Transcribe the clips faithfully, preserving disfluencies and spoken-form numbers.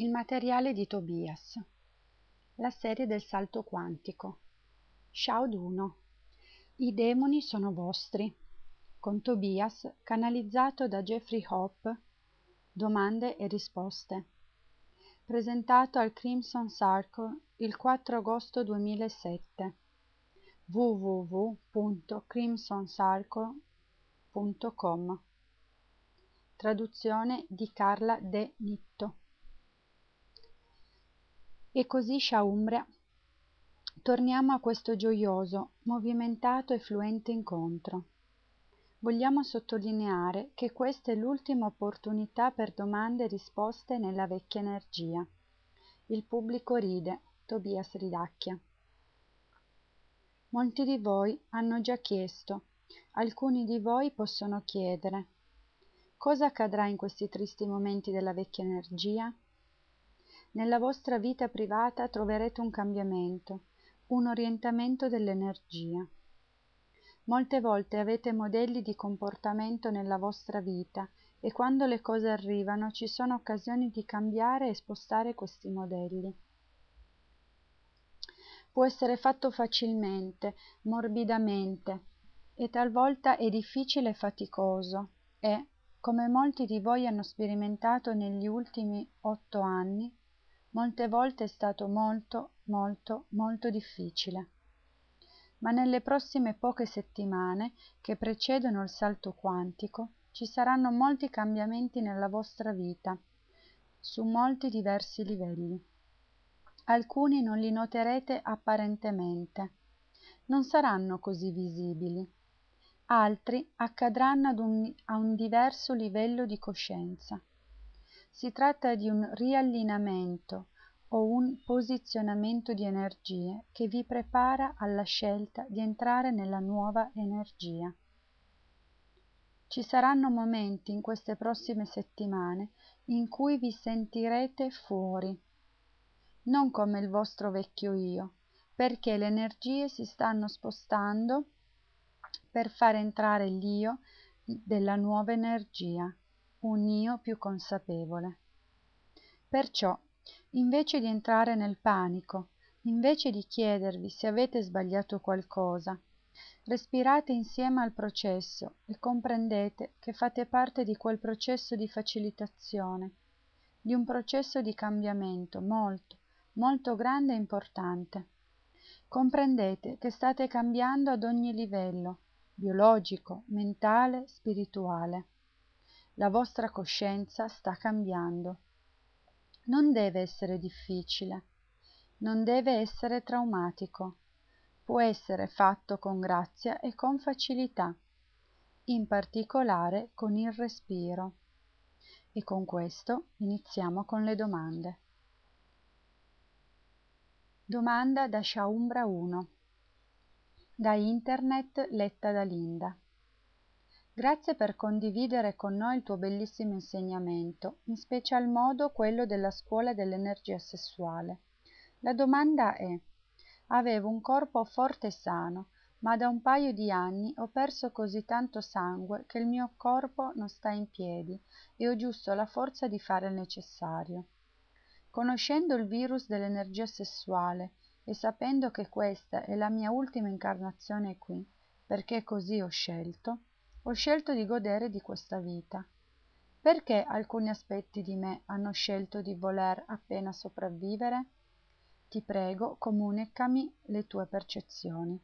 Il materiale di Tobias. La serie del salto quantico. Shroud uno. I demoni sono vostri. Con Tobias, canalizzato da Jeffrey Hope. Domande e risposte. Presentato al Crimson Circle il quattro agosto duemilasette. w w w punto crimson circle punto com. Traduzione di Carla De Nitto. E così, Shaumbra, torniamo a questo gioioso, movimentato e fluente incontro. Vogliamo sottolineare che questa è l'ultima opportunità per domande e risposte nella vecchia energia. Il pubblico ride, Tobias ridacchia. Molti di voi hanno già chiesto, alcuni di voi possono chiedere. Cosa accadrà in questi tristi momenti della vecchia energia? Nella vostra vita privata troverete un cambiamento, un orientamento dell'energia. Molte volte avete modelli di comportamento nella vostra vita e quando le cose arrivano ci sono occasioni di cambiare e spostare questi modelli. Può essere fatto facilmente, morbidamente, e talvolta è difficile e faticoso e, come molti di voi hanno sperimentato negli ultimi otto anni, molte volte è stato molto, molto, molto difficile. Ma nelle prossime poche settimane che precedono il salto quantico ci saranno molti cambiamenti nella vostra vita, su molti diversi livelli. Alcuni non li noterete apparentemente, non saranno così visibili. Altri accadranno ad un, a un diverso livello di coscienza. Si tratta di un riallineamento o un posizionamento di energie che vi prepara alla scelta di entrare nella nuova energia. Ci saranno momenti in queste prossime settimane in cui vi sentirete fuori, non come il vostro vecchio io, perché le energie si stanno spostando per far entrare l'io della nuova energia, un io più consapevole. Perciò, invece di entrare nel panico, invece di chiedervi se avete sbagliato qualcosa, respirate insieme al processo e comprendete che fate parte di quel processo di facilitazione, di un processo di cambiamento molto, molto grande e importante. Comprendete che state cambiando ad ogni livello, biologico, mentale, spirituale. La vostra coscienza sta cambiando. Non deve essere difficile, non deve essere traumatico, può essere fatto con grazia e con facilità, in particolare con il respiro. E con questo iniziamo con le domande. Domanda da Shaumbra uno, da internet letta da Linda. Grazie per condividere con noi il tuo bellissimo insegnamento, in special modo quello della scuola dell'energia sessuale. La domanda è: avevo un corpo forte e sano, ma da un paio di anni ho perso così tanto sangue che il mio corpo non sta in piedi e ho giusto la forza di fare il necessario. Conoscendo il virus dell'energia sessuale e sapendo che questa è la mia ultima incarnazione qui, perché così ho scelto, ho scelto di godere di questa vita. Perché alcuni aspetti di me hanno scelto di voler appena sopravvivere? Ti prego, comunicami le tue percezioni.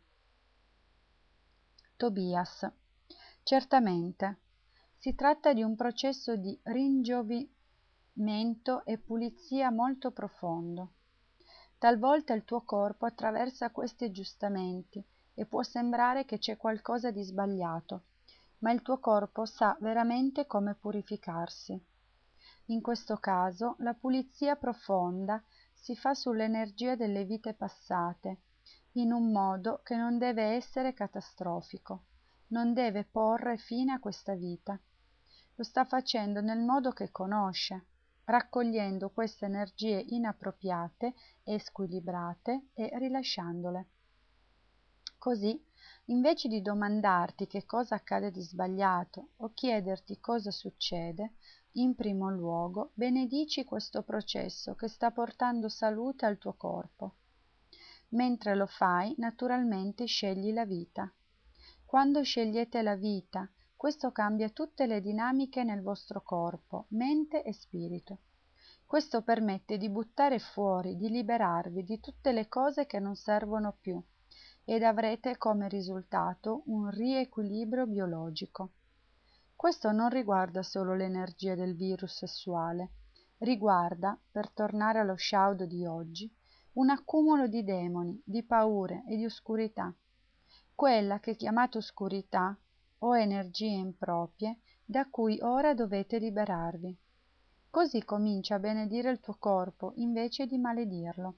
Tobias. Certamente. Si tratta di un processo di ringiovanimento e pulizia molto profondo. Talvolta il tuo corpo attraversa questi aggiustamenti e può sembrare che c'è qualcosa di sbagliato, ma il tuo corpo sa veramente come purificarsi. In questo caso la pulizia profonda si fa sull'energia delle vite passate, in un modo che non deve essere catastrofico, non deve porre fine a questa vita. Lo sta facendo nel modo che conosce, raccogliendo queste energie inappropriate e squilibrate e rilasciandole. Così, invece di domandarti che cosa accade di sbagliato o chiederti cosa succede, in primo luogo, benedici questo processo che sta portando salute al tuo corpo. Mentre lo fai, naturalmente scegli la vita. Quando scegliete la vita, questo cambia tutte le dinamiche nel vostro corpo, mente e spirito. Questo permette di buttare fuori, di liberarvi di tutte le cose che non servono più ed avrete come risultato un riequilibrio biologico. Questo non riguarda solo l'energia del virus sessuale, riguarda, per tornare allo Shaudo di oggi, un accumulo di demoni, di paure e di oscurità, quella che chiamate oscurità o energie improprie da cui ora dovete liberarvi. Così comincia a benedire il tuo corpo invece di maledirlo.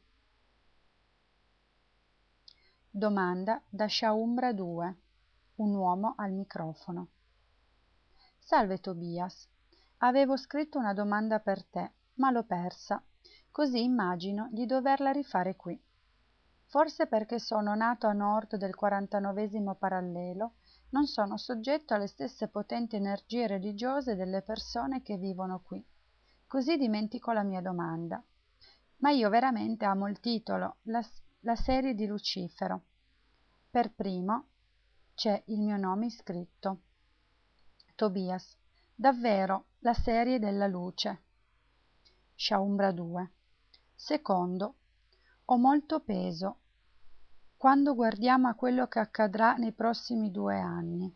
Domanda da Shaumbra due, un uomo al microfono. Salve Tobias, avevo scritto una domanda per te, ma l'ho persa, così immagino di doverla rifare qui. Forse perché sono nato a nord del quarantanovesimo parallelo, non sono soggetto alle stesse potenti energie religiose delle persone che vivono qui. Così dimentico la mia domanda. Ma io veramente amo il titolo, la, la serie di Lucifero. Per primo c'è il mio nome iscritto. Tobias, davvero, la serie della luce. Shaumbra due. Secondo, ho molto peso quando guardiamo a quello che accadrà nei prossimi due anni.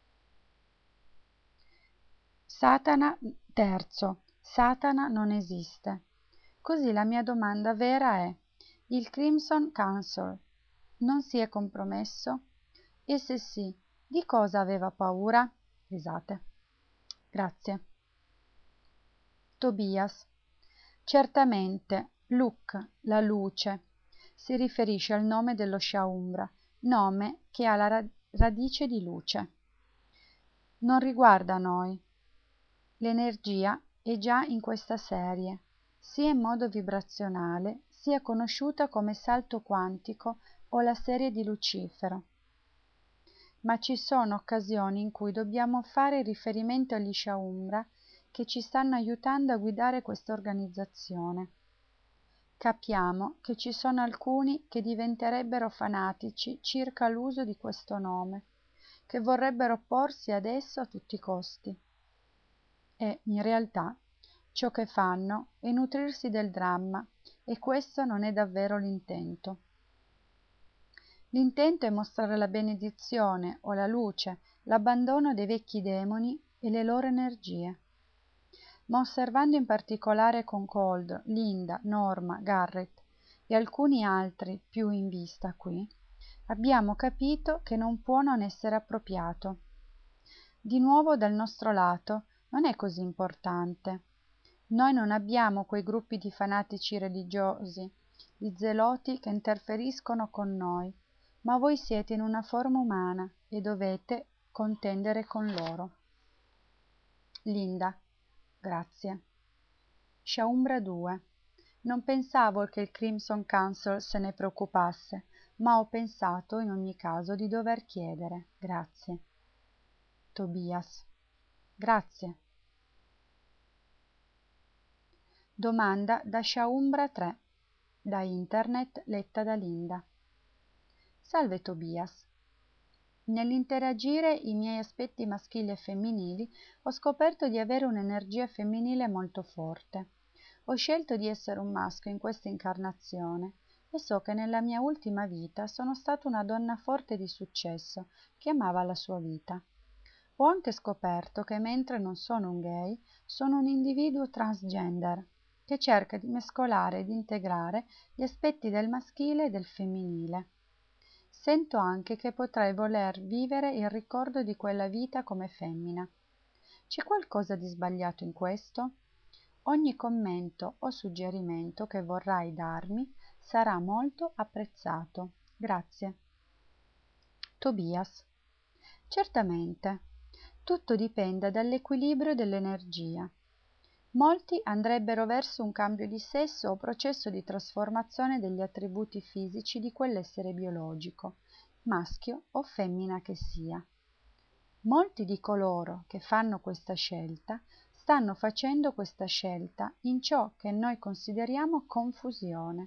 Satana, terzo, Satana non esiste. Così la mia domanda vera è: il Crimson Council non si è compromesso? E se sì, di cosa aveva paura? Risate. Grazie. Tobias. Certamente, Luc, la luce, si riferisce al nome dello Shaumbra, nome che ha la ra- radice di luce. Non riguarda noi. L'energia è già in questa serie, sia in modo vibrazionale, sia conosciuta come salto quantico o la serie di Lucifero. Ma ci sono occasioni in cui dobbiamo fare riferimento agli Shaumbra che ci stanno aiutando a guidare questa organizzazione. Capiamo che ci sono alcuni che diventerebbero fanatici circa l'uso di questo nome, che vorrebbero opporsi ad esso a tutti i costi. E, in realtà, ciò che fanno è nutrirsi del dramma, e questo non è davvero l'intento. L'intento è mostrare la benedizione o la luce, l'abbandono dei vecchi demoni e le loro energie. Ma osservando in particolare Concord, Linda, Norma, Garrett e alcuni altri più in vista qui, abbiamo capito che non può non essere appropriato. Di nuovo dal nostro lato non è così importante. Noi non abbiamo quei gruppi di fanatici religiosi, di zeloti che interferiscono con noi, ma voi siete in una forma umana e dovete contendere con loro. Linda. Grazie. Shaumbra due. Non pensavo che il Crimson Council se ne preoccupasse, ma ho pensato in ogni caso di dover chiedere. Grazie. Tobias. Grazie. Domanda da Shaumbra tre, da internet letta da Linda. Salve Tobias. Nell'interagire i miei aspetti maschili e femminili ho scoperto di avere un'energia femminile molto forte. Ho scelto di essere un maschio in questa incarnazione e so che nella mia ultima vita sono stata una donna forte di successo che amava la sua vita. Ho anche scoperto che mentre non sono un gay, sono un individuo transgender che cerca di mescolare ed integrare gli aspetti del maschile e del femminile. Sento anche che potrei voler vivere il ricordo di quella vita come femmina. C'è qualcosa di sbagliato in questo? Ogni commento o suggerimento che vorrai darmi sarà molto apprezzato. Grazie. Tobias. Certamente. Tutto dipende dall'equilibrio dell'energia. Molti andrebbero verso un cambio di sesso o processo di trasformazione degli attributi fisici di quell'essere biologico, maschio o femmina che sia. Molti di coloro che fanno questa scelta stanno facendo questa scelta in ciò che noi consideriamo confusione,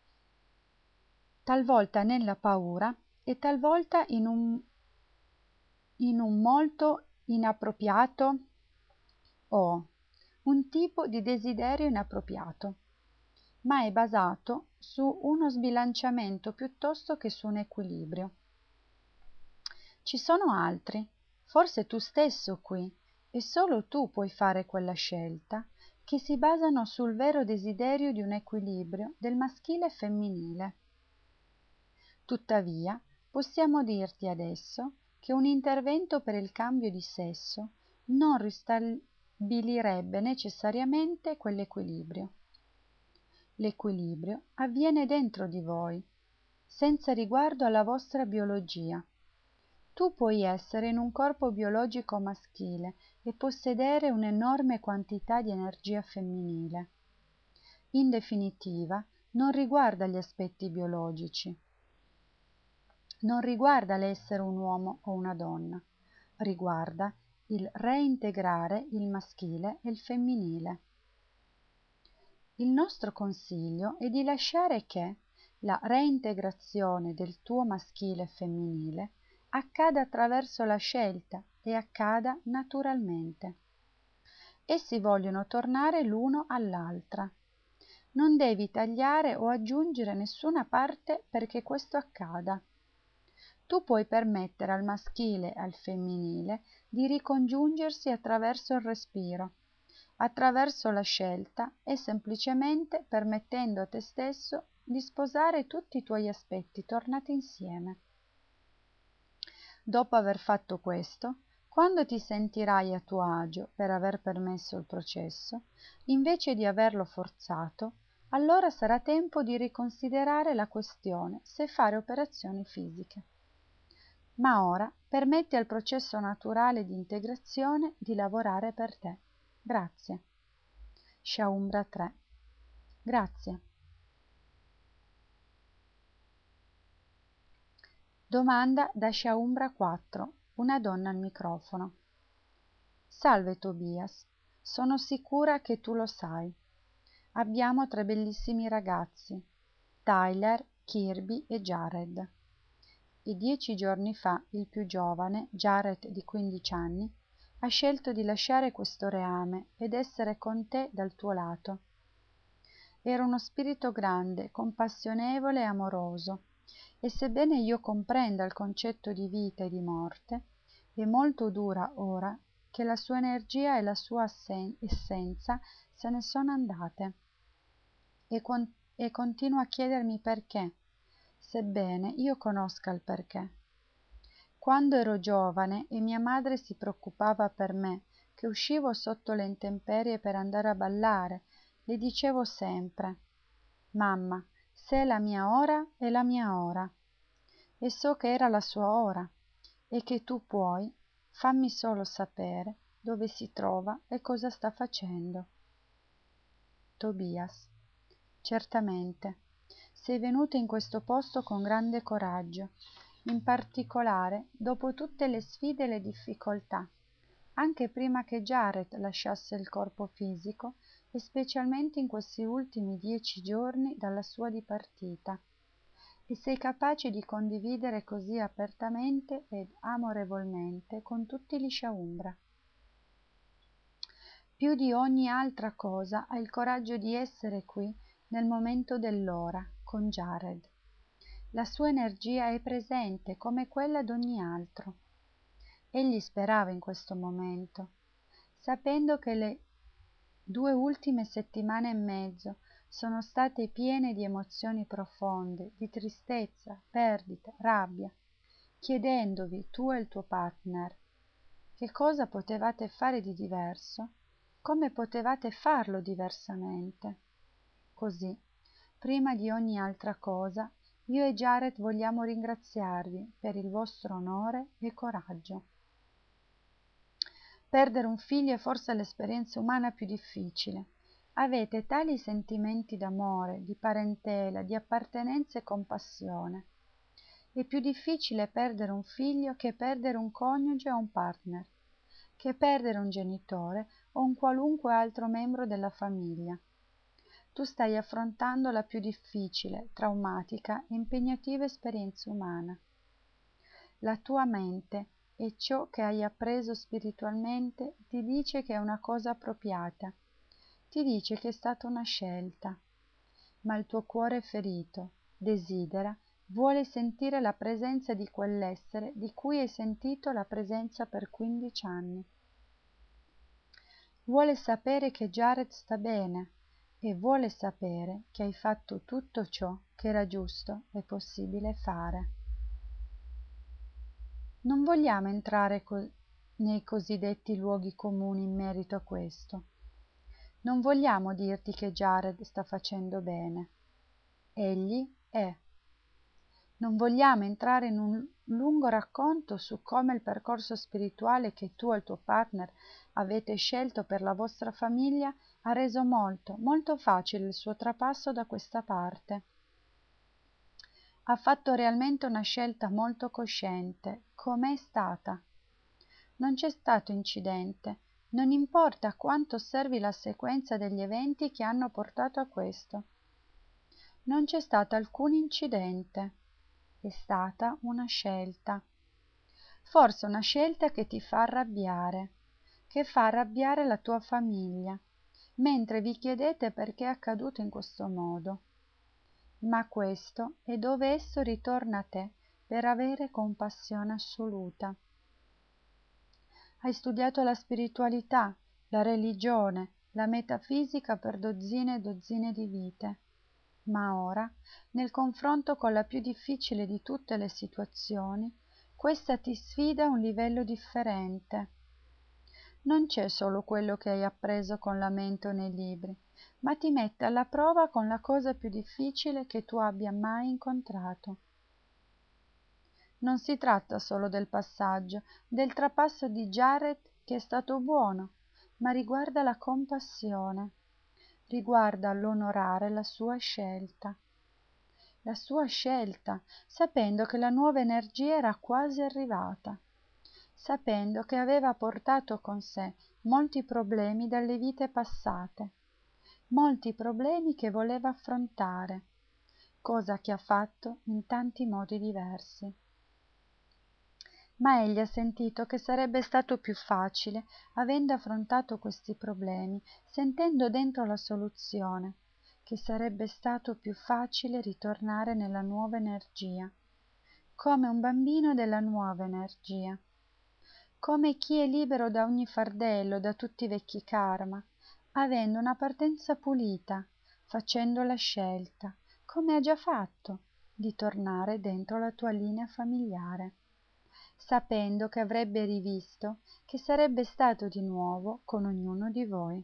talvolta nella paura e talvolta in un, in un molto inappropriato o un tipo di desiderio inappropriato, ma è basato su uno sbilanciamento piuttosto che su un equilibrio. Ci sono altri, forse tu stesso qui, e solo tu puoi fare quella scelta, che si basano sul vero desiderio di un equilibrio del maschile e femminile. Tuttavia, possiamo dirti adesso che un intervento per il cambio di sesso non ristabilirebbe necessariamente quell'equilibrio. L'equilibrio avviene dentro di voi, senza riguardo alla vostra biologia. Tu puoi essere in un corpo biologico maschile e possedere un'enorme quantità di energia femminile. In definitiva, non riguarda gli aspetti biologici. Non riguarda l'essere un uomo o una donna. Riguarda il reintegrare il maschile e il femminile. Il nostro consiglio è di lasciare che la reintegrazione del tuo maschile e femminile accada attraverso la scelta e accada naturalmente. Essi vogliono tornare l'uno all'altra. Non devi tagliare o aggiungere nessuna parte perché questo accada. Tu puoi permettere al maschile e al femminile di ricongiungersi attraverso il respiro, attraverso la scelta e semplicemente permettendo a te stesso di sposare tutti i tuoi aspetti tornati insieme. Dopo aver fatto questo, quando ti sentirai a tuo agio per aver permesso il processo, invece di averlo forzato, allora sarà tempo di riconsiderare la questione se fare operazioni fisiche. Ma ora permetti al processo naturale di integrazione di lavorare per te. Grazie. Shaumbra tre. Grazie. Domanda da Shaumbra quattro, una donna al microfono. Salve Tobias, sono sicura che tu lo sai. Abbiamo tre bellissimi ragazzi, Tyler, Kirby e Jared. E dieci giorni fa il più giovane, Jared di quindici anni, ha scelto di lasciare questo reame ed essere con te dal tuo lato. Era uno spirito grande, compassionevole e amoroso, e sebbene io comprenda il concetto di vita e di morte, è molto dura ora che la sua energia e la sua essenza se ne sono andate, e, con- e continua a chiedermi perché, sebbene io conosca il perché. Quando ero giovane e mia madre si preoccupava per me, che uscivo sotto le intemperie per andare a ballare, le dicevo sempre: «Mamma, se è la mia ora, è la mia ora». E so che era la sua ora, e che tu puoi, fammi solo sapere dove si trova e cosa sta facendo. Tobias: certamente. Sei venuta in questo posto con grande coraggio, in particolare dopo tutte le sfide e le difficoltà, anche prima che Jared lasciasse il corpo fisico e specialmente in questi ultimi dieci giorni dalla sua dipartita, e sei capace di condividere così apertamente ed amorevolmente con tutti gli Shaumbra. Più di ogni altra cosa hai il coraggio di essere qui nel momento dell'ora con Jared. La sua energia è presente come quella d'ogni altro. Egli sperava in questo momento, sapendo che le due ultime settimane e mezzo sono state piene di emozioni profonde, di tristezza, perdita, rabbia, chiedendovi tu e il tuo partner che cosa potevate fare di diverso, come potevate farlo diversamente. Così, prima di ogni altra cosa, io e Jared vogliamo ringraziarvi per il vostro onore e coraggio. Perdere un figlio è forse l'esperienza umana più difficile. Avete tali sentimenti d'amore, di parentela, di appartenenza e compassione. È più difficile perdere un figlio che perdere un coniuge o un partner. che perdere un genitore o un qualunque altro membro della famiglia. Tu stai affrontando la più difficile, traumatica e impegnativa esperienza umana. La tua mente e ciò che hai appreso spiritualmente ti dice che è una cosa appropriata, ti dice che è stata una scelta, ma il tuo cuore ferito desidera, vuole sentire la presenza di quell'essere di cui hai sentito la presenza per quindici anni. Vuole sapere che Jared sta bene e vuole sapere che hai fatto tutto ciò che era giusto e possibile fare. Non vogliamo entrare co- nei cosiddetti luoghi comuni in merito a questo. Non vogliamo dirti che Jared sta facendo bene. Egli è. Non vogliamo entrare in un lungo racconto su come il percorso spirituale che tu e il tuo partner avete scelto per la vostra famiglia ha reso molto, molto facile il suo trapasso da questa parte. Ha fatto realmente una scelta molto cosciente. Com'è stata? Non c'è stato incidente. Non importa quanto osservi la sequenza degli eventi che hanno portato a questo. Non c'è stato alcun incidente. È stata una scelta. Forse una scelta che ti fa arrabbiare, che fa arrabbiare la tua famiglia, mentre vi chiedete perché è accaduto in questo modo. Ma questo è dove esso ritorna a te per avere compassione assoluta. Hai studiato la spiritualità, la religione, la metafisica per dozzine e dozzine di vite, ma ora, nel confronto con la più difficile di tutte le situazioni, questa ti sfida a un livello differente. Non c'è solo quello che hai appreso con la mente o nei libri, ma ti mette alla prova con la cosa più difficile che tu abbia mai incontrato. Non si tratta solo del passaggio, del trapasso di Jared che è stato buono, ma riguarda la compassione, riguarda l'onorare la sua scelta. La sua scelta, sapendo che la nuova energia era quasi arrivata, sapendo che aveva portato con sé molti problemi dalle vite passate, molti problemi che voleva affrontare, cosa che ha fatto in tanti modi diversi. Ma egli ha sentito che sarebbe stato più facile, avendo affrontato questi problemi, sentendo dentro la soluzione, che sarebbe stato più facile ritornare nella nuova energia, come un bambino della nuova energia, come chi è libero da ogni fardello, da tutti i vecchi karma, avendo una partenza pulita, facendo la scelta, come ha già fatto, di tornare dentro la tua linea familiare, sapendo che avrebbe rivisto che sarebbe stato di nuovo con ognuno di voi.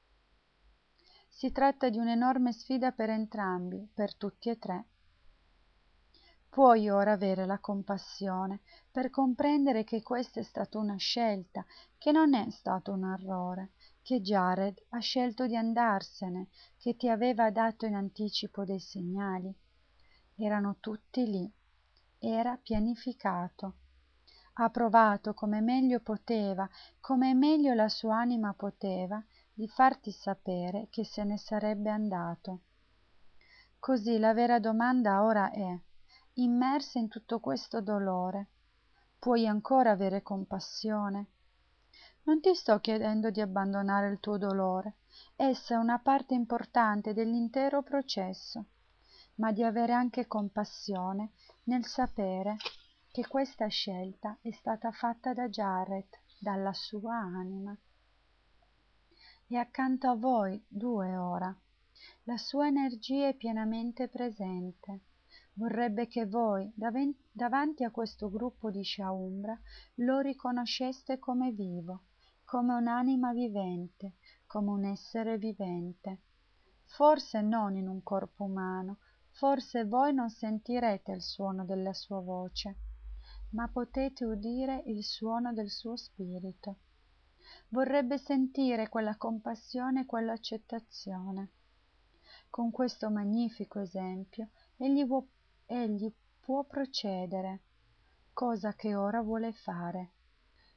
Si tratta di un'enorme sfida per entrambi, per tutti e tre. Puoi ora avere la compassione per comprendere che questa è stata una scelta, che non è stato un errore, che Jared ha scelto di andarsene, che ti aveva dato in anticipo dei segnali. Erano tutti lì, era pianificato. Ha provato come meglio poteva, come meglio la sua anima poteva, di farti sapere che se ne sarebbe andato. Così la vera domanda ora è: immersa in tutto questo dolore, puoi ancora avere compassione? Non ti sto chiedendo di abbandonare il tuo dolore, essa è una parte importante dell'intero processo, ma di avere anche compassione nel sapere che questa scelta è stata fatta da Jared, dalla sua anima. È accanto a voi due ora. La sua energia è pienamente presente. Vorrebbe che voi, davanti a questo gruppo di Shaumbra, lo riconosceste come vivo, come un'anima vivente, come un essere vivente. Forse non in un corpo umano, forse voi non sentirete il suono della sua voce, ma potete udire il suono del suo spirito. Vorrebbe sentire quella compassione e quell'accettazione. Con questo magnifico esempio egli può, egli può procedere, cosa che ora vuole fare.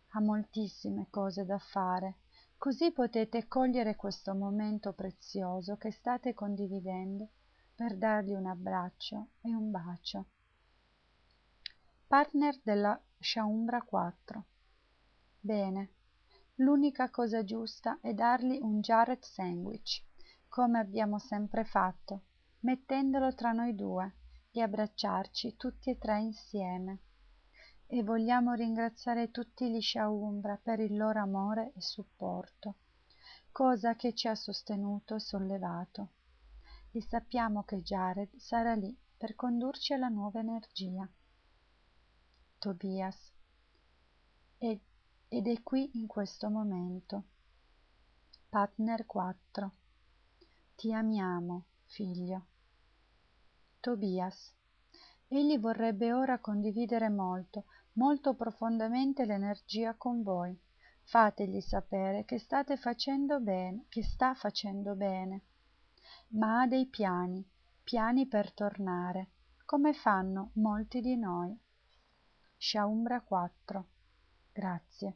Ha moltissime cose da fare, così potete cogliere questo momento prezioso che state condividendo per dargli un abbraccio e un bacio. Partner della Shaumbra quattro. Bene, l'unica cosa giusta è dargli un Jared sandwich, come abbiamo sempre fatto, mettendolo tra noi due e abbracciarci tutti e tre insieme. E vogliamo ringraziare tutti gli Shaumbra per il loro amore e supporto, cosa che ci ha sostenuto e sollevato. E sappiamo che Jared sarà lì per condurci alla nuova energia. Tobias. Ed, ed è qui in questo momento. Partner quattro. Ti amiamo, figlio. Tobias. Egli vorrebbe ora condividere molto, molto profondamente l'energia con voi. Fategli sapere che state facendo bene, che sta facendo bene. Ma ha dei piani, piani per tornare, come fanno molti di noi. Shaumbra quattro. Grazie.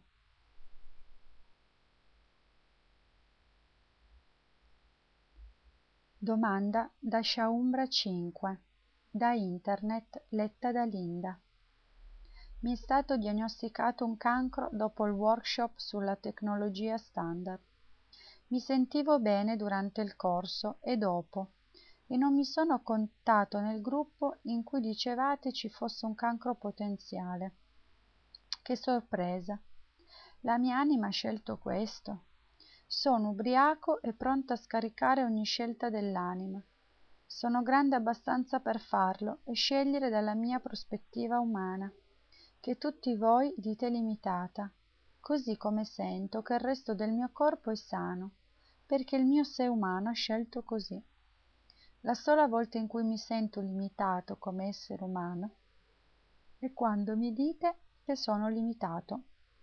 Domanda da Shaumbra cinque. Da internet, letta da Linda. Mi è stato diagnosticato un cancro dopo il workshop sulla tecnologia standard. Mi sentivo bene durante il corso e dopo, e non mi sono contato nel gruppo in cui dicevate ci fosse un cancro potenziale. Che sorpresa! La mia anima ha scelto questo. Sono ubriaco e pronto a scaricare ogni scelta dell'anima. Sono grande abbastanza per farlo e scegliere dalla mia prospettiva umana, che tutti voi dite limitata, così come sento che il resto del mio corpo è sano, perché il mio sé umano ha scelto così. La sola volta in cui mi sento limitato come essere umano è quando mi dite che sono limitato.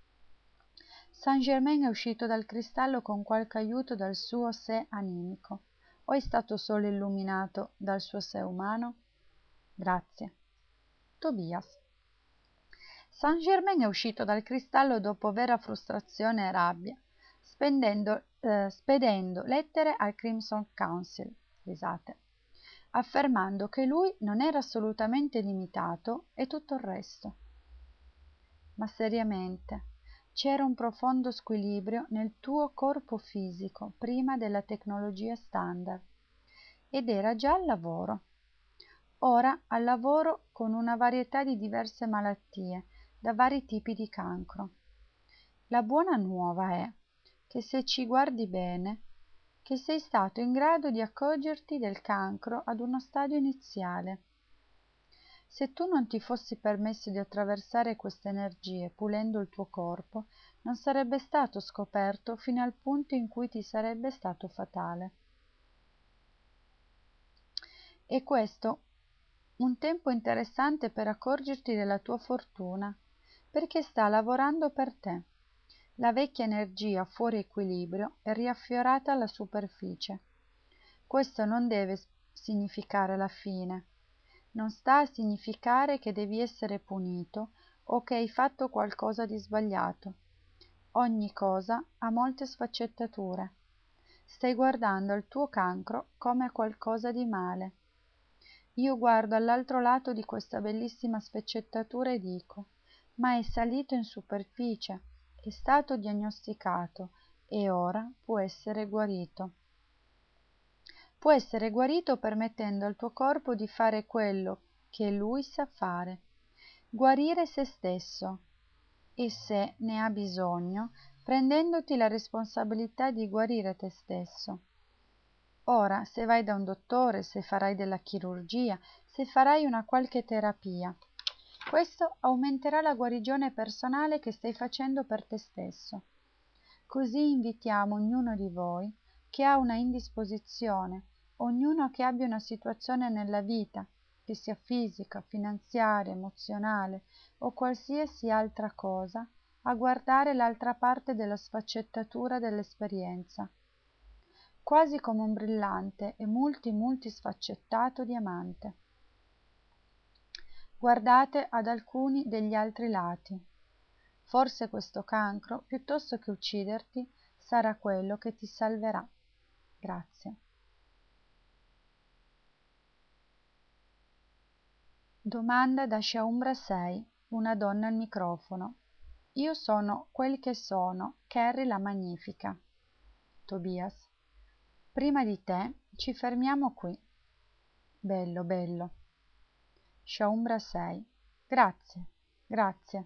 Saint Germain è uscito dal cristallo con qualche aiuto dal suo sé animico, o è stato solo illuminato dal suo sé umano? Grazie. Tobias. Saint Germain è uscito dal cristallo dopo vera frustrazione e rabbia, spendendo, eh, spedendo lettere al Crimson Council, risate, affermando che lui non era assolutamente limitato e tutto il resto. Ma seriamente, c'era un profondo squilibrio nel tuo corpo fisico prima della tecnologia standard ed era già al lavoro. Ora al lavoro con una varietà di diverse malattie, da vari tipi di cancro. La buona nuova è che se ci guardi bene, che sei stato in grado di accorgerti del cancro ad uno stadio iniziale. Se tu non ti fossi permesso di attraversare queste energie pulendo il tuo corpo, non sarebbe stato scoperto fino al punto in cui ti sarebbe stato fatale. E questo un tempo interessante per accorgerti della tua fortuna, perché sta lavorando per te. La vecchia energia fuori equilibrio è riaffiorata alla superficie. Questo non deve significare la fine. Non sta a significare che devi essere punito o che hai fatto qualcosa di sbagliato. Ogni cosa ha molte sfaccettature. Stai guardando il tuo cancro come a qualcosa di male. Io guardo all'altro lato di questa bellissima sfaccettatura e dico: ma è salito in superficie, è stato diagnosticato e ora può essere guarito. Può essere guarito permettendo al tuo corpo di fare quello che lui sa fare, guarire se stesso e, se ne ha bisogno, prendendoti la responsabilità di guarire te stesso. Ora, se vai da un dottore, se farai della chirurgia, se farai una qualche terapia, questo aumenterà la guarigione personale che stai facendo per te stesso. Così invitiamo ognuno di voi che ha una indisposizione, ognuno che abbia una situazione nella vita, che sia fisica, finanziaria, emozionale o qualsiasi altra cosa, a guardare l'altra parte della sfaccettatura dell'esperienza, quasi come un brillante e multi multi sfaccettato diamante. Guardate ad alcuni degli altri lati. Forse questo cancro, piuttosto che ucciderti, sarà quello che ti salverà. Grazie. Domanda da Shaumbra sei, una donna al microfono. Io sono quel che sono, Carrie la Magnifica. Tobias. Prima di te ci fermiamo qui. Bello, bello. Shaumbra sei. Grazie, grazie.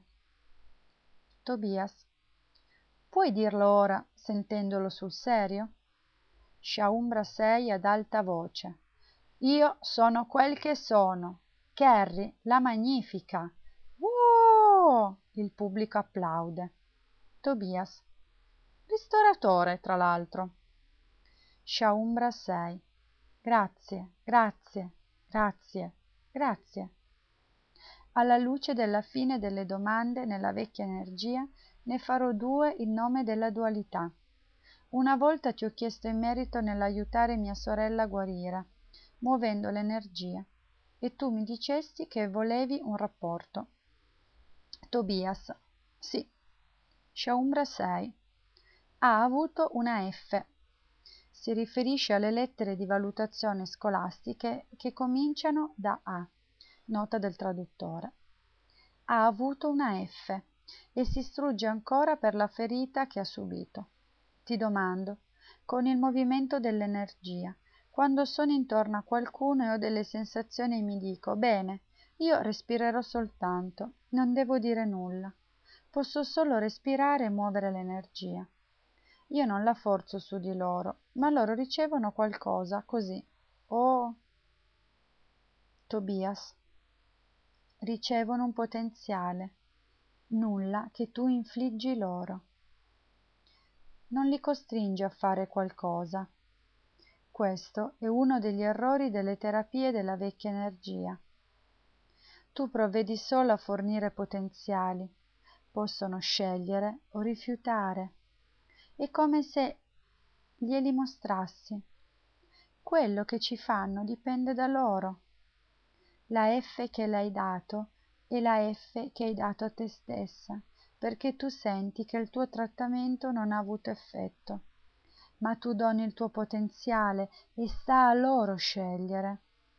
Tobias. Puoi dirlo ora, sentendolo sul serio? Shaumbra sei ad alta voce. Io sono quel che sono, Carrie la Magnifica. Uh! Il pubblico applaude. Tobias. Ristoratore, tra l'altro. Shaumbra sei. Grazie, grazie, grazie, grazie. Alla luce della fine delle domande nella vecchia energia, ne farò due in nome della dualità. Una volta ti ho chiesto in merito nell'aiutare mia sorella a guarire, muovendo l'energia, e tu mi dicesti che volevi un rapporto. Tobias. Sì. Shaumbra sei. Ha avuto una F. Si riferisce alle lettere di valutazione scolastiche che cominciano da A. Nota del traduttore. Ha avuto una F e si strugge ancora per la ferita che ha subito. Ti domando, con il movimento dell'energia, quando sono intorno a qualcuno e ho delle sensazioni e mi dico, bene, io respirerò soltanto, non devo dire nulla, posso solo respirare e muovere l'energia. Io non la forzo su di loro, ma loro ricevono qualcosa, così. Oh! Tobias. Ricevono un potenziale, nulla che tu infliggi loro. Non li costringi a fare qualcosa. Questo è uno degli errori delle terapie della vecchia energia. Tu provvedi solo a fornire potenziali, possono scegliere o rifiutare. È come se glieli mostrassi. Quello che ci fanno dipende da loro. La F che le hai dato è la F che hai dato a te stessa, perché tu senti che il tuo trattamento non ha avuto effetto. Ma tu doni il tuo potenziale e sta a loro scegliere.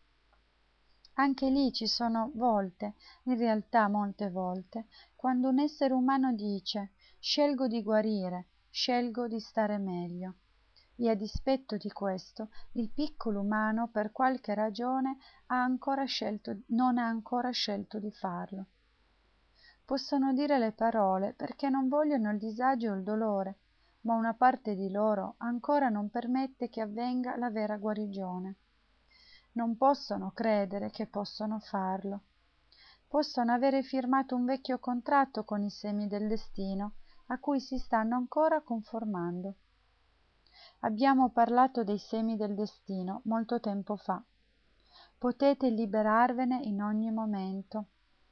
Anche lì ci sono volte, in realtà molte volte, quando un essere umano dice «scelgo di guarire, scelgo di stare meglio». E a dispetto di questo, il piccolo umano per qualche ragione ha ancora scelto, non ha ancora scelto di farlo. Possono dire le parole perché non vogliono il disagio o il dolore, ma una parte di loro ancora non permette che avvenga la vera guarigione. Non possono credere che possono farlo. Possono avere firmato un vecchio contratto con i semi del destino, a cui si stanno ancora conformando. Abbiamo parlato dei semi del destino molto tempo fa. Potete liberarvene in ogni momento.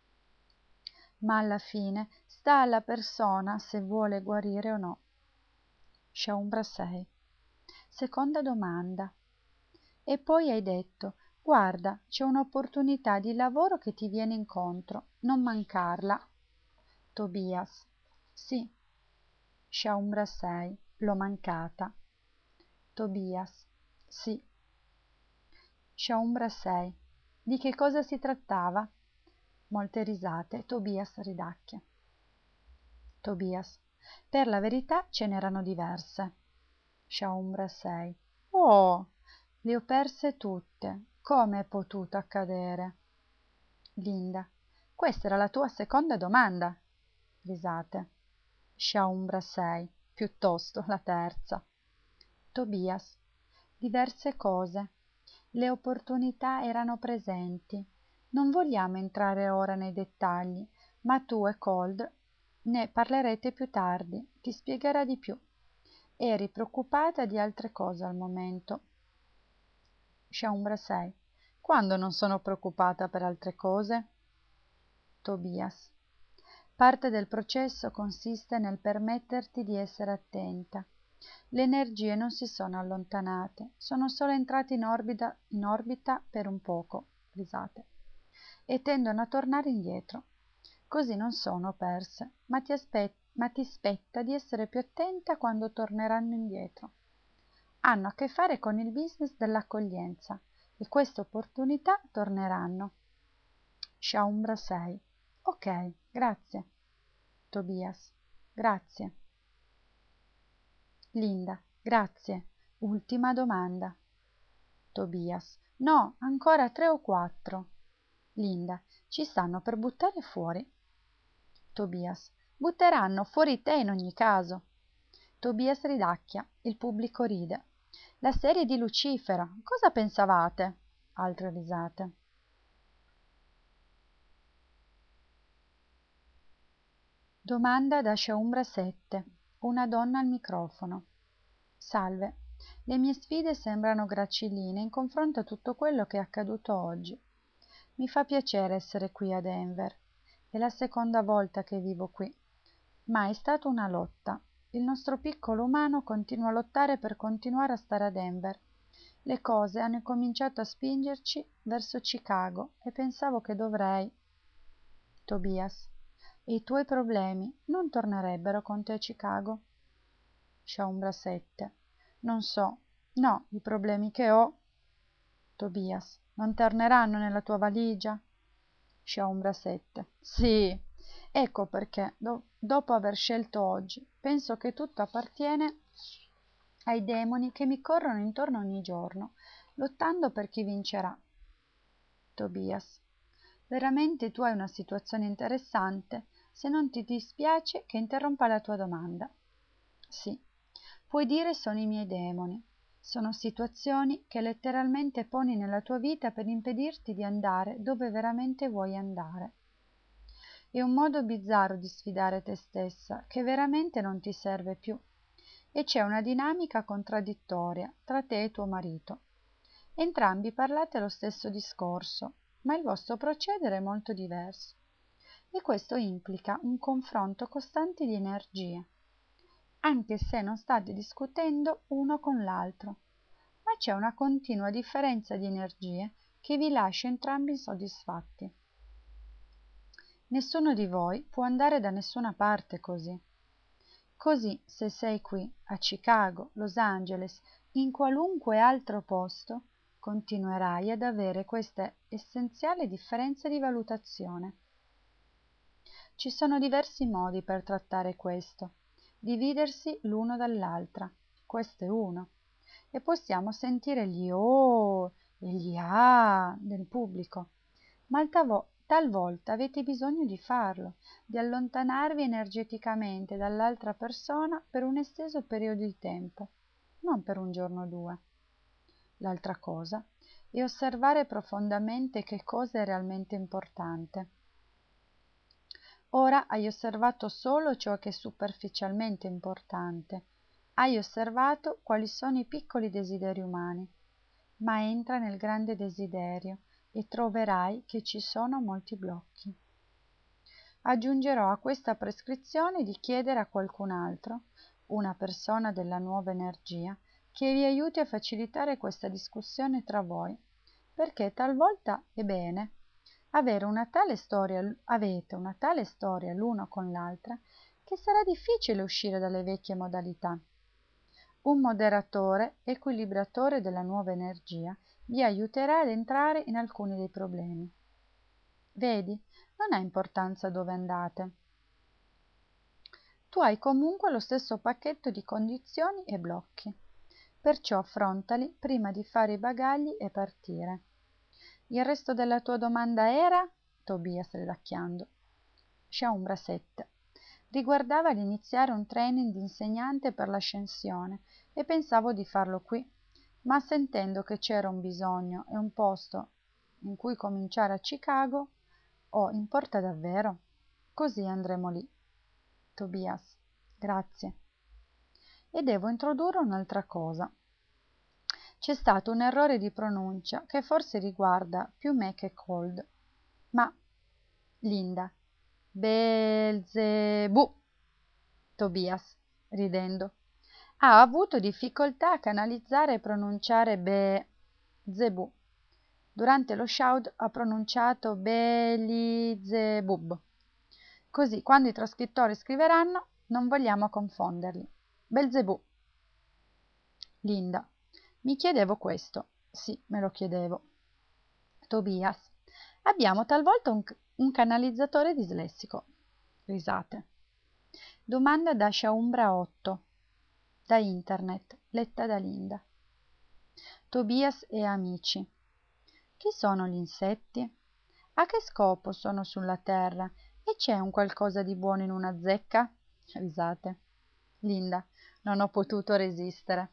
Ma alla fine sta alla persona se vuole guarire o no. Shaumbra sei. Seconda domanda. E poi hai detto, guarda, c'è un'opportunità di lavoro che ti viene incontro, non mancarla. Tobias. Sì. Shaumbra sei. L'ho mancata. Tobias. Sì. Shaumbra sei. Di che cosa si trattava? Molte risate. Tobias ridacchia. Tobias. Per la verità ce n'erano diverse. Shaumbra sei. Oh, le ho perse tutte. Come è potuto accadere? Linda. Questa era la tua seconda domanda. Risate. Shaumbra sei. Piuttosto la terza. Tobias. Diverse cose. Le opportunità erano presenti. Non vogliamo entrare ora nei dettagli, ma tu e Cold ne parlerete più tardi, ti spiegherà di più. Eri preoccupata di altre cose al momento. Shaumbra sei. Quando non sono preoccupata per altre cose? Tobias. Parte del processo consiste nel permetterti di essere attenta. Le energie non si sono allontanate, sono solo entrate in orbita, in orbita per un poco, risate, e tendono a tornare indietro. così non sono perse, ma ti, aspe- ma ti spetta di essere più attenta quando torneranno indietro. Hanno a che fare con il business dell'accoglienza e queste opportunità torneranno. Shaumbra sei. Ok, grazie. Tobias. Grazie. Linda. Grazie. Ultima domanda. Tobias. No, ancora tre o quattro. Linda. Ci stanno per buttare fuori. Tobias. Butteranno fuori te in ogni caso. Tobias ridacchia. Il pubblico ride. La serie di Lucifera. Cosa pensavate? Altre risate. Domanda da Shaumbra sette. Una donna al microfono. Salve. Le mie sfide sembrano gracilline in confronto a tutto quello che è accaduto oggi. Mi fa piacere essere qui a Denver. È la seconda volta che vivo qui. Ma è stata una lotta. Il nostro piccolo umano continua a lottare per continuare a stare a Denver. Le cose hanno cominciato a spingerci verso Chicago e pensavo che dovrei. Tobias. E i tuoi problemi non tornerebbero con te a Chicago? Shaumbra sette. Non so. No, i problemi che ho. Tobias. Non torneranno nella tua valigia? Shaumbra sette. Sì. Ecco perché, do- dopo aver scelto oggi, penso che tutto appartiene ai demoni che mi corrono intorno ogni giorno, lottando per chi vincerà. Tobias. Veramente tu hai una situazione interessante, se non ti dispiace che interrompa la tua domanda. Sì, puoi dire sono i miei demoni. Sono situazioni che letteralmente poni nella tua vita per impedirti di andare dove veramente vuoi andare. È un modo bizzarro di sfidare te stessa che veramente non ti serve più e c'è una dinamica contraddittoria tra te e tuo marito. Entrambi parlate lo stesso discorso, ma il vostro procedere è molto diverso e questo implica un confronto costante di energie, anche se non state discutendo uno con l'altro, ma c'è una continua differenza di energie che vi lascia entrambi insoddisfatti. Nessuno di voi può andare da nessuna parte così. Così, se sei qui, a Chicago, Los Angeles, in qualunque altro posto, continuerai ad avere questa essenziale differenza di valutazione. Ci sono diversi modi per trattare questo, dividersi l'uno dall'altra, questo è uno, e possiamo sentire gli oh e gli ah del pubblico, ma talvo- talvolta avete bisogno di farlo, di allontanarvi energeticamente dall'altra persona per un esteso periodo di tempo, non per un giorno o due. L'altra cosa è osservare profondamente che cosa è realmente importante. Ora hai osservato solo ciò che è superficialmente importante, hai osservato quali sono i piccoli desideri umani, ma entra nel grande desiderio e troverai che ci sono molti blocchi. Aggiungerò a questa prescrizione di chiedere a qualcun altro, una persona della nuova energia, che vi aiuti a facilitare questa discussione tra voi, perché talvolta è bene avere una tale storia, avete una tale storia l'uno con l'altra che sarà difficile uscire dalle vecchie modalità. Un moderatore, equilibratore della nuova energia, vi aiuterà ad entrare in alcuni dei problemi. Vedi, non ha importanza dove andate. Tu hai comunque lo stesso pacchetto di condizioni e blocchi, perciò affrontali prima di fare i bagagli e partire. Il resto della tua domanda era? Tobias ridacchiando. Shaumbra sette. Riguardava l'iniziare un training di insegnante per l'ascensione e pensavo di farlo qui, ma sentendo che c'era un bisogno e un posto in cui cominciare a Chicago, oh, importa davvero? Così andremo lì. Tobias. Grazie. E devo introdurre un'altra cosa. C'è stato un errore di pronuncia che forse riguarda più me che Cold, ma Linda. Belzebù. Tobias, ridendo. Ha avuto difficoltà a canalizzare e pronunciare be zebù. Durante lo shout ha pronunciato Belizebub. Così quando i trascrittori scriveranno non vogliamo confonderli. Belzebù. Linda. Mi chiedevo questo. Sì, me lo chiedevo. Tobias. Abbiamo talvolta un, un canalizzatore dislessico. Risate. Domanda da Shaumbra otto. Da internet, letta da Linda. Tobias e amici. Chi sono gli insetti? A che scopo sono sulla terra? E c'è un qualcosa di buono in una zecca? Risate. Linda. Non ho potuto resistere.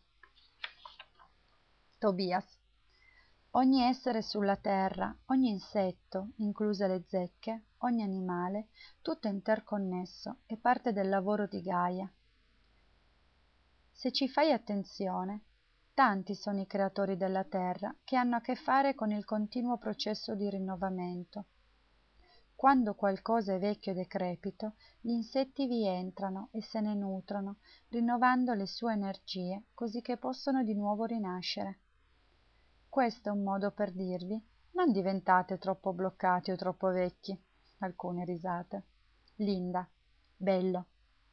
Tobias. Ogni essere sulla terra, ogni insetto, incluse le zecche, ogni animale, tutto interconnesso, è parte del lavoro di Gaia. Se ci fai attenzione, tanti sono i creatori della terra che hanno a che fare con il continuo processo di rinnovamento. Quando qualcosa è vecchio e decrepito, gli insetti vi entrano e se ne nutrono, rinnovando le sue energie, così che possono di nuovo rinascere. Questo è un modo per dirvi: non diventate troppo bloccati o troppo vecchi. Alcune risate. Linda. Bello.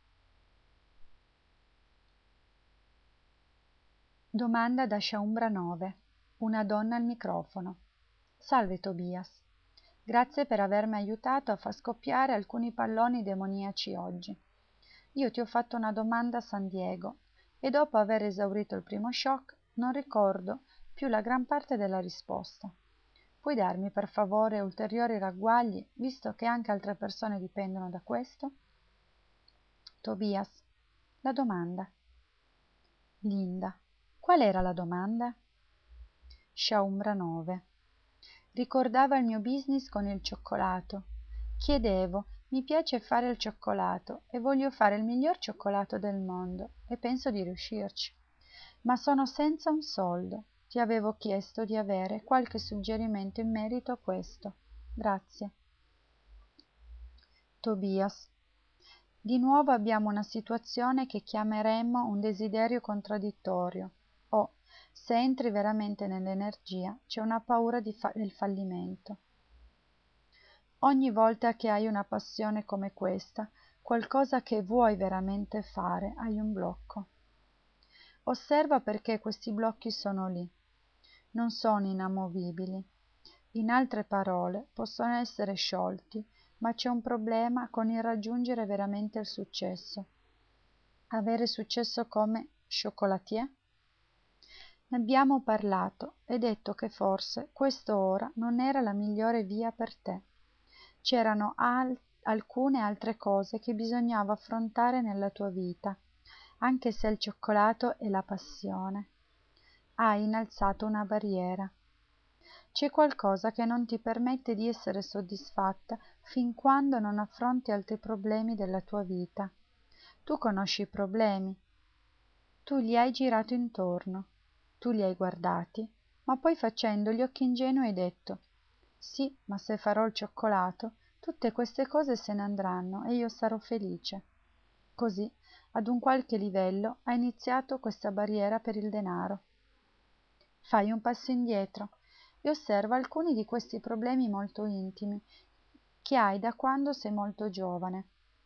Domanda da Shaumbra nove. Una donna al microfono. Salve Tobias. Grazie per avermi aiutato a far scoppiare alcuni palloni demoniaci oggi. Io ti ho fatto una domanda a San Diego e dopo aver esaurito il primo shock non ricordo più la gran parte della risposta. Puoi darmi per favore ulteriori ragguagli, visto che anche altre persone dipendono da questo? Tobias. La domanda. Linda. Qual era la domanda? Shaumbra nove. Ricordava il mio business con il cioccolato. Chiedevo, mi piace fare il cioccolato e voglio fare il miglior cioccolato del mondo e penso di riuscirci. Ma sono senza un soldo. Ti avevo chiesto di avere qualche suggerimento in merito a questo. Grazie. Tobias. Di nuovo abbiamo una situazione che chiameremmo un desiderio contraddittorio o, se entri veramente nell'energia, c'è una paura di fa- del fallimento. Ogni volta che hai una passione come questa, qualcosa che vuoi veramente fare, hai un blocco. Osserva perché questi blocchi sono lì. Non sono inamovibili. In altre parole, possono essere sciolti, ma c'è un problema con il raggiungere veramente il successo. Avere successo come chocolatier? Ne abbiamo parlato e detto che forse questo ora non era la migliore via per te. C'erano al- alcune altre cose che bisognava affrontare nella tua vita, anche se il cioccolato è la passione. Hai innalzato una barriera. C'è qualcosa che non ti permette di essere soddisfatta fin quando non affronti altri problemi della tua vita. Tu conosci i problemi. Tu gli hai girato intorno. Tu li hai guardati, ma poi facendo gli occhi ingenui hai detto: sì, ma se farò il cioccolato, tutte queste cose se ne andranno e io sarò felice. Così, ad un qualche livello, hai iniziato questa barriera per il denaro. Fai un passo indietro e osserva alcuni di questi problemi molto intimi che hai da quando sei molto giovane,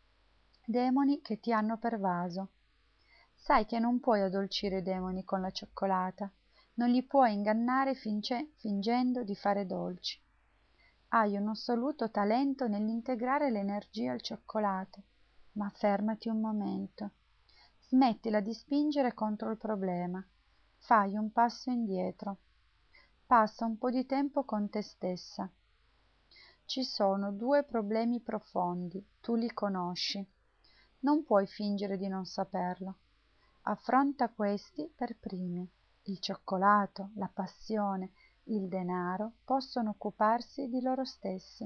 demoni che ti hanno pervaso. Sai che non puoi addolcire i demoni con la cioccolata, non li puoi ingannare finge- fingendo di fare dolci. Hai un assoluto talento nell'integrare l'energia al cioccolato, ma fermati un momento. Smettila di spingere contro il problema. Fai un passo indietro. Passa un po' di tempo con te stessa. Ci sono due problemi profondi, tu li conosci. Non puoi fingere di non saperlo. Affronta questi per primi. Il cioccolato, la passione, il denaro possono occuparsi di loro stessi.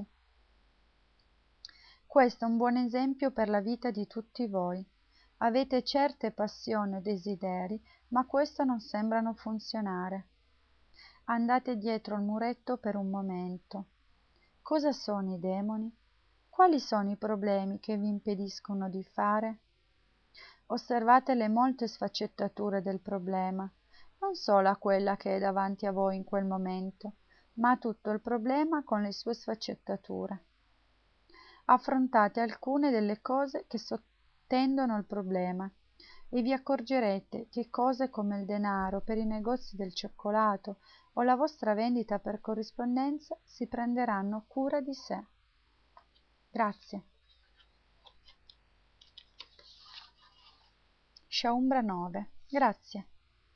Questo è un buon esempio per la vita di tutti voi. Avete certe passioni o desideri, ma questo non sembrano funzionare. Andate dietro al muretto per un momento. Cosa sono i demoni? Quali sono i problemi che vi impediscono di fare? Osservate le molte sfaccettature del problema, non solo a quella che è davanti a voi in quel momento, ma a tutto il problema con le sue sfaccettature. affrontate alcune delle cose che sottendono al problema e vi accorgerete che cose come il denaro per i negozi del cioccolato o la vostra vendita per corrispondenza si prenderanno cura di sé. Grazie. Shaumbra nove. Grazie.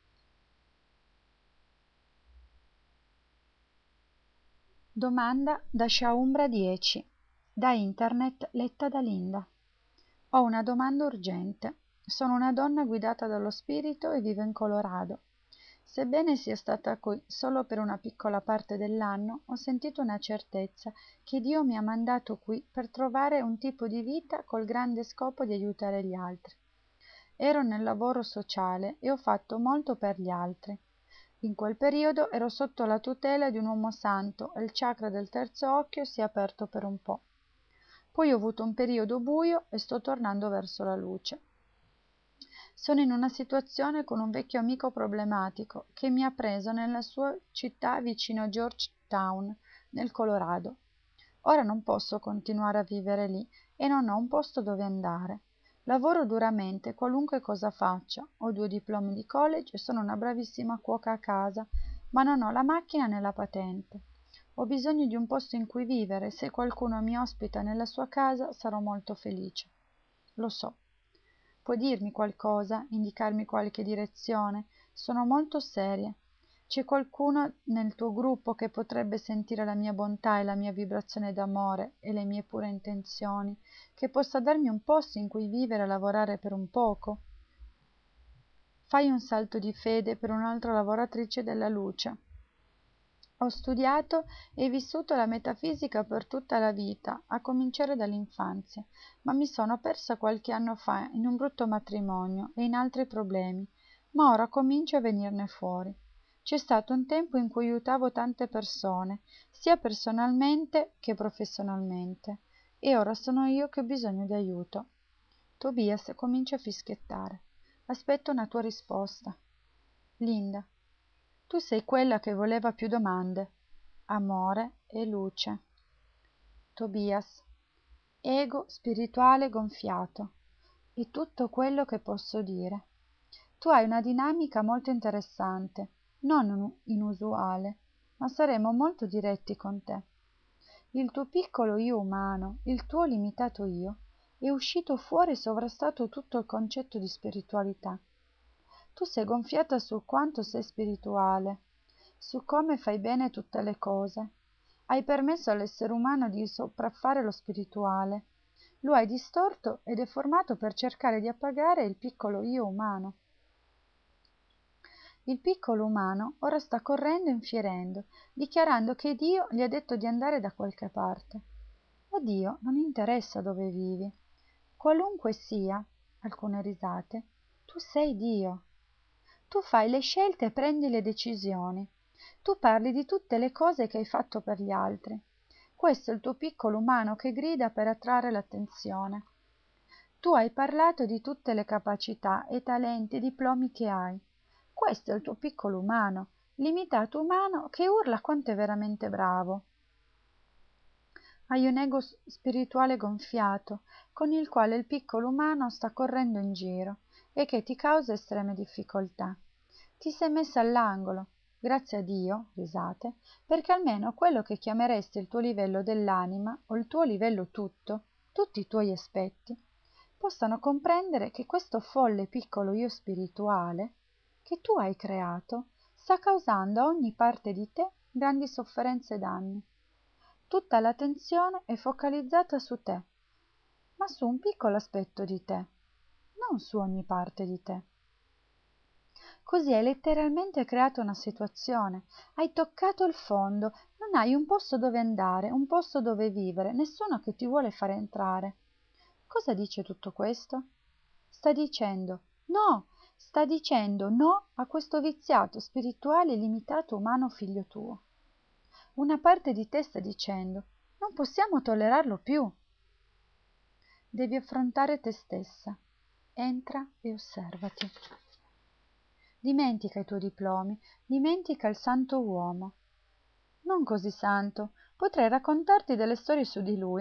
Domanda da Shaumbra dieci. Da internet letta da Linda. Ho una domanda urgente. Sono una donna guidata dallo spirito e vivo in Colorado. Sebbene sia stata qui solo per una piccola parte dell'anno, ho sentito una certezza che Dio mi ha mandato qui per trovare un tipo di vita col grande scopo di aiutare gli altri. Ero nel lavoro sociale e ho fatto molto per gli altri. In quel periodo ero sotto la tutela di un uomo santo e il chakra del terzo occhio si è aperto per un po'. Poi ho avuto un periodo buio e sto tornando verso la luce. Sono in una situazione con un vecchio amico problematico che mi ha preso nella sua città vicino Georgetown, nel Colorado. Ora non posso continuare a vivere lì e non ho un posto dove andare. Lavoro duramente, qualunque cosa faccia. Ho due diplomi di college e sono una bravissima cuoca a casa, ma non ho la macchina né la patente. Ho bisogno di un posto in cui vivere. Se qualcuno mi ospita nella sua casa, sarò molto felice. Lo so. Puoi dirmi qualcosa, indicarmi qualche direzione? Sono molto seria. C'è qualcuno nel tuo gruppo che potrebbe sentire la mia bontà e la mia vibrazione d'amore e le mie pure intenzioni, che possa darmi un posto in cui vivere e lavorare per un poco? Fai un salto di fede per un'altra lavoratrice della luce. Ho studiato e vissuto la metafisica per tutta la vita, a cominciare dall'infanzia, ma mi sono persa qualche anno fa in un brutto matrimonio e in altri problemi, ma ora comincio a venirne fuori. C'è stato un tempo in cui aiutavo tante persone, sia personalmente che professionalmente, e ora sono io che ho bisogno di aiuto. Tobias comincia a fischiettare. Aspetto una tua risposta. Linda. Tu sei quella che voleva più domande. Amore e luce. Tobias. Ego spirituale gonfiato. È tutto quello che posso dire. Tu hai una dinamica molto interessante, non inusuale, ma saremo molto diretti con te. Il tuo piccolo io umano, il tuo limitato io, è uscito fuori e sovrastato tutto il concetto di spiritualità. Tu sei gonfiata su quanto sei spirituale, su come fai bene tutte le cose. Hai permesso all'essere umano di sopraffare lo spirituale. Lo hai distorto e deformato per cercare di appagare il piccolo io umano. Il piccolo umano ora sta correndo e infierendo, dichiarando che Dio gli ha detto di andare da qualche parte. A Dio non interessa dove vivi. Qualunque sia, alcune risate, tu sei Dio. Tu fai le scelte e prendi le decisioni. Tu parli di tutte le cose che hai fatto per gli altri. Questo è il tuo piccolo umano che grida per attrarre l'attenzione. Tu hai parlato di tutte le capacità e talenti e diplomi che hai. Questo è il tuo piccolo umano, limitato umano che urla quanto è veramente bravo. Hai un ego spirituale gonfiato, con il quale il piccolo umano sta correndo in giro e che ti causa estreme difficoltà. Ti sei messa all'angolo, grazie a Dio, risate, perché almeno quello che chiameresti il tuo livello dell'anima o il tuo livello tutto, tutti i tuoi aspetti, possano comprendere che questo folle piccolo io spirituale che tu hai creato sta causando a ogni parte di te grandi sofferenze e danni. Tutta l'attenzione è focalizzata su te, ma su un piccolo aspetto di te, non su ogni parte di te. Così hai letteralmente creato una situazione, hai toccato il fondo, non hai un posto dove andare, un posto dove vivere, nessuno che ti vuole fare entrare. Cosa dice tutto questo? Sta dicendo no, sta dicendo no a questo viziato spirituale limitato umano figlio tuo. Una parte di te sta dicendo non possiamo tollerarlo più. Devi affrontare te stessa. Entra e osservati. Dimentica i tuoi diplomi, dimentica il santo uomo. Non così santo, potrei raccontarti delle storie su di lui.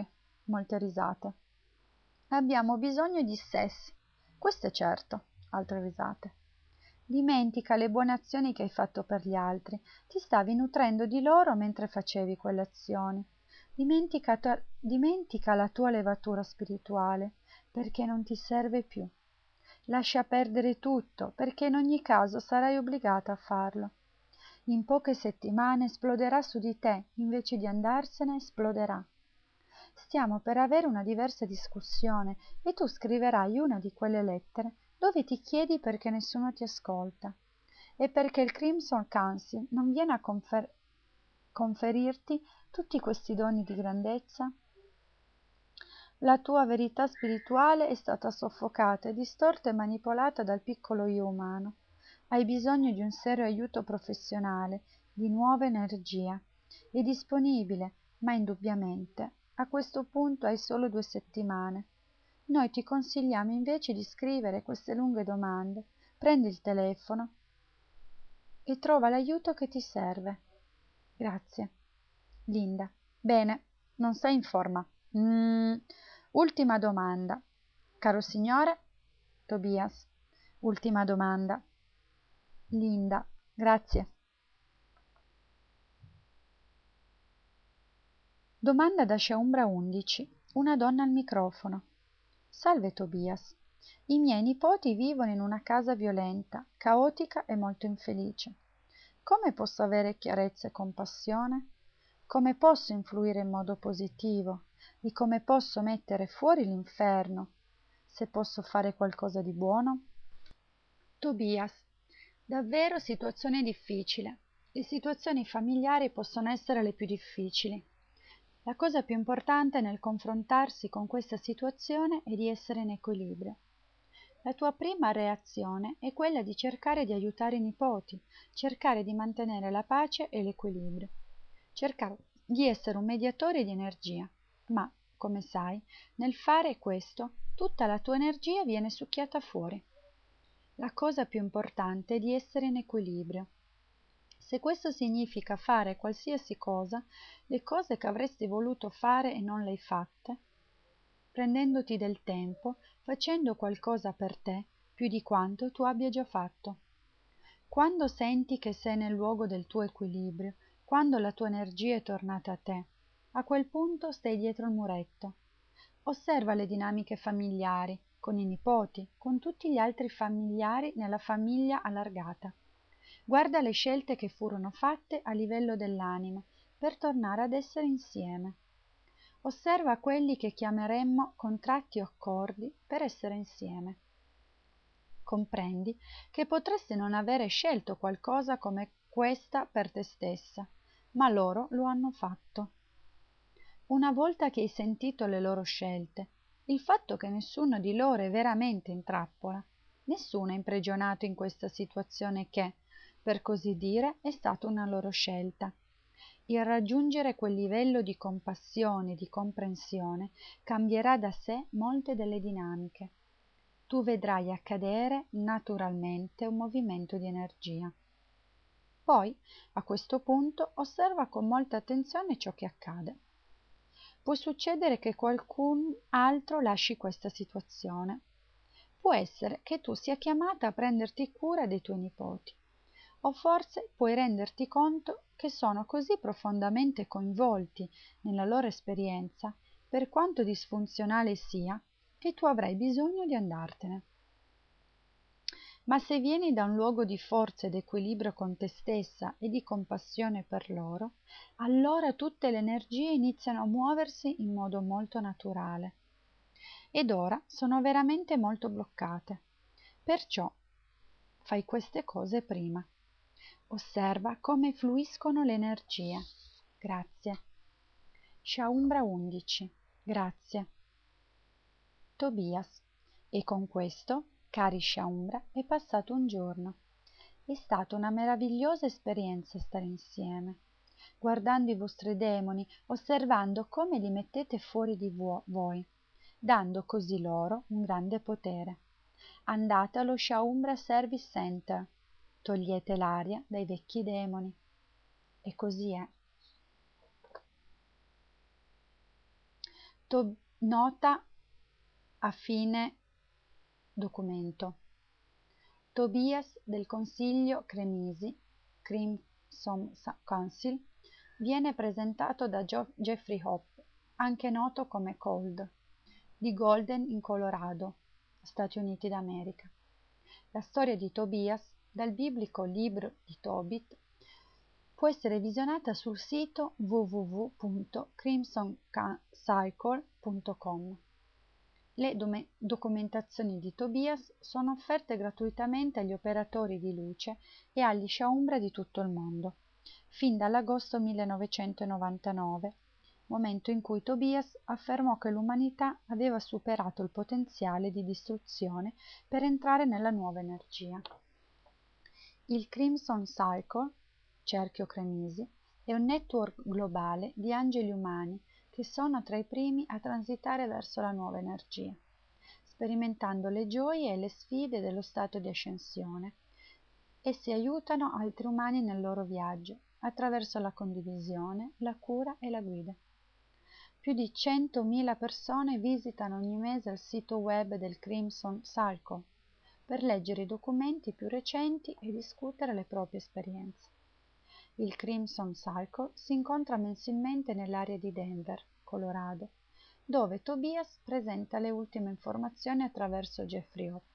Molte risate. Abbiamo bisogno di sessi. Questo è certo. Altre risate. Dimentica le buone azioni che hai fatto per gli altri. Ti stavi nutrendo di loro mentre facevi quelle azioni. Dimentica, ta- dimentica la tua levatura spirituale, perché non ti serve più. Lascia perdere tutto, perché in ogni caso sarai obbligata a farlo. In poche settimane esploderà su di te, invece di andarsene esploderà. Stiamo per avere una diversa discussione e tu scriverai una di quelle lettere dove ti chiedi perché nessuno ti ascolta e perché il Crimson Council non viene a confer- conferirti tutti questi doni di grandezza. La tua verità spirituale è stata soffocata, distorta e manipolata dal piccolo io umano. Hai bisogno di un serio aiuto professionale, di nuova energia. È disponibile, ma indubbiamente a questo punto hai solo due settimane. Noi ti consigliamo invece di scrivere queste lunghe domande. Prendi il telefono e trova l'aiuto che ti serve. Grazie. Linda. Bene, non sei in forma. Mm. Ultima domanda. Caro signore? Tobias. Ultima domanda. Linda. Grazie. Domanda da Sciaumbra undici. Una donna al microfono. Salve Tobias. I miei nipoti vivono in una casa violenta, caotica e molto infelice. Come posso avere chiarezza e compassione? Come posso influire in modo positivo? Di come posso mettere fuori l'inferno? Se posso fare qualcosa di buono? Tobias. Davvero situazione difficile. Le situazioni familiari possono essere le più difficili. La cosa più importante nel confrontarsi con questa situazione è di essere in equilibrio. La tua prima reazione è quella di cercare di aiutare i nipoti, cercare di mantenere la pace e l'equilibrio, cercare di essere un mediatore di energia, ma, come sai, nel fare questo tutta la tua energia viene succhiata fuori. La cosa più importante è di essere in equilibrio. Se questo significa fare qualsiasi cosa, le cose che avresti voluto fare e non le hai fatte, prendendoti del tempo, facendo qualcosa per te più di quanto tu abbia già fatto. Quando senti che sei nel luogo del tuo equilibrio, quando la tua energia è tornata a te, a quel punto stai dietro il muretto. Osserva le dinamiche familiari, con i nipoti, con tutti gli altri familiari nella famiglia allargata. Guarda le scelte che furono fatte a livello dell'anima per tornare ad essere insieme. Osserva quelli che chiameremmo contratti o accordi per essere insieme. Comprendi che potresti non avere scelto qualcosa come questa per te stessa, ma loro lo hanno fatto. Una volta che hai sentito le loro scelte, il fatto che nessuno di loro è veramente in trappola, nessuno è imprigionato in questa situazione che, per così dire, è stata una loro scelta. Il raggiungere quel livello di compassione e di comprensione cambierà da sé molte delle dinamiche. Tu vedrai accadere naturalmente un movimento di energia. Poi, a questo punto, osserva con molta attenzione ciò che accade. Può succedere che qualcun altro lasci questa situazione. Può essere che tu sia chiamata a prenderti cura dei tuoi nipoti, o forse puoi renderti conto che sono così profondamente coinvolti nella loro esperienza, per quanto disfunzionale sia, che tu avrai bisogno di andartene. Ma se vieni da un luogo di forza ed equilibrio con te stessa e di compassione per loro, allora tutte le energie iniziano a muoversi in modo molto naturale. Ed ora sono veramente molto bloccate. Perciò fai queste cose prima. Osserva come fluiscono le energie. Grazie. Sciaumbra undici. Grazie. Tobias. E con questo, cari Sciaumbra, è passato un giorno. È stata una meravigliosa esperienza stare insieme, guardando i vostri demoni, osservando come li mettete fuori di voi, dando così loro un grande potere. Andate allo Sciaumbra Service Center, togliete l'aria dai vecchi demoni. E così è. To- nota a fine documento. Tobias del Consiglio Cremisi, Crimson Council, viene presentato da Gio- Jeffrey Hope, anche noto come Cold, di Golden in Colorado, Stati Uniti d'America. La storia di Tobias, dal biblico libro di Tobit, può essere visionata sul sito w w w punto crimson cycle punto com. Le documentazioni di Tobias sono offerte gratuitamente agli operatori di luce e agli sciaumbra di tutto il mondo, fin dall'agosto millenovecentonovantanove, momento in cui Tobias affermò che l'umanità aveva superato il potenziale di distruzione per entrare nella nuova energia. Il Crimson Cycle, cerchio Cremisi, è un network globale di angeli umani che sono tra i primi a transitare verso la nuova energia, sperimentando le gioie e le sfide dello stato di ascensione. Essi aiutano altri umani nel loro viaggio attraverso la condivisione, la cura e la guida. Più di centomila persone visitano ogni mese il sito web del Crimson Cycle per leggere i documenti più recenti e discutere le proprie esperienze. Il Crimson Cycle si incontra mensilmente nell'area di Denver, Colorado, dove Tobias presenta le ultime informazioni attraverso Jeffrey Hope.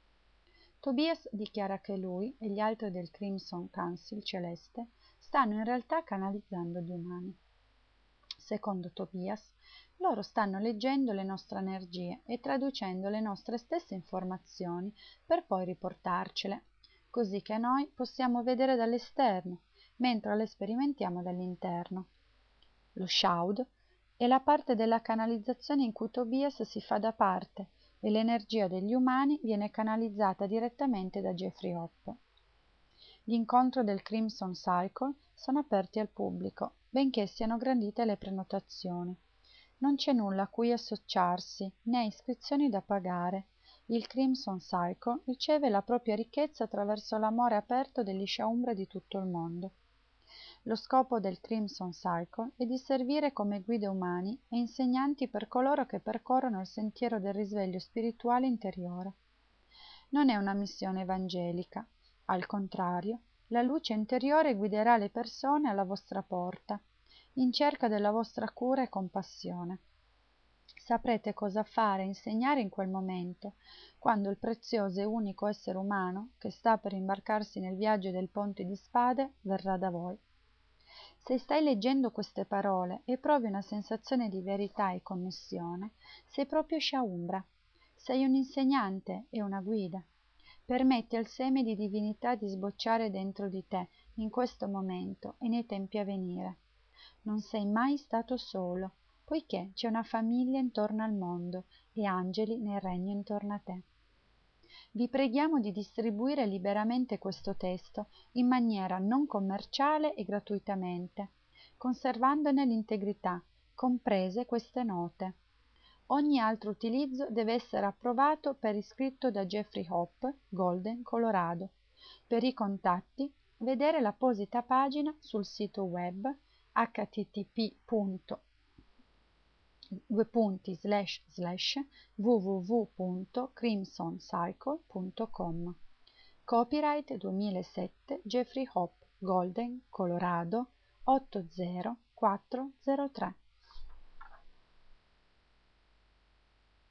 Tobias dichiara che lui e gli altri del Crimson Council celeste stanno in realtà canalizzando gli umani. Secondo Tobias, loro stanno leggendo le nostre energie e traducendo le nostre stesse informazioni per poi riportarcele, così che noi possiamo vedere dall'esterno, mentre le sperimentiamo dall'interno. Lo Shaud è la parte della canalizzazione in cui Tobias si fa da parte e l'energia degli umani viene canalizzata direttamente da Jeffrey Hope. Gli incontri del Crimson Cycle sono aperti al pubblico, benché siano grandite le prenotazioni. Non c'è nulla a cui associarsi, né iscrizioni da pagare. Il Crimson Cycle riceve la propria ricchezza attraverso l'amore aperto degli sciaumbra di tutto il mondo. Lo scopo del Crimson Cycle è di servire come guide umani e insegnanti per coloro che percorrono il sentiero del risveglio spirituale interiore. Non è una missione evangelica, al contrario, la luce interiore guiderà le persone alla vostra porta, in cerca della vostra cura e compassione. Saprete cosa fare e insegnare in quel momento, quando il prezioso e unico essere umano, che sta per imbarcarsi nel viaggio del ponte di spade, verrà da voi. Se stai leggendo queste parole e provi una sensazione di verità e connessione, sei proprio Shaumbra. Sei un insegnante e una guida. Permetti al seme di divinità di sbocciare dentro di te in questo momento e nei tempi a venire. Non sei mai stato solo, poiché c'è una famiglia intorno al mondo e angeli nel regno intorno a te. Vi preghiamo di distribuire liberamente questo testo in maniera non commerciale e gratuitamente, conservandone l'integrità, comprese queste note. Ogni altro utilizzo deve essere approvato per iscritto da Jeffrey Hope, Golden, Colorado. Per i contatti, vedere l'apposita pagina sul sito web h t t p due punti slash slash w w w punto crimson cycle punto com. Copyright duemilasette Jeffrey Hope, Golden, Colorado otto zero quattro zero tre.